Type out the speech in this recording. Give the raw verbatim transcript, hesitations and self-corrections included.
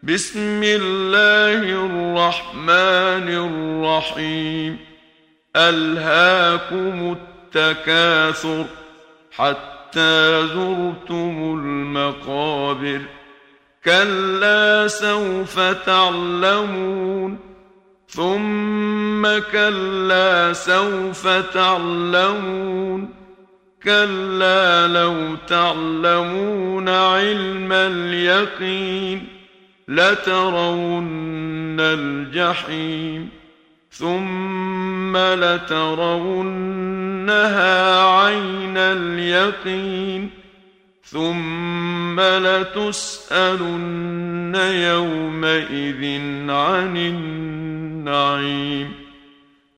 بسم الله الرحمن الرحيم. ألهاكم التكاثر حتى زرتم المقابر. كلا سوف تعلمون ثم كلا سوف تعلمون كلا لو تعلمون علم اليقين لترون الجحيم ثم لترونها عين اليقين ثم لتسألن يومئذ عن النعيم.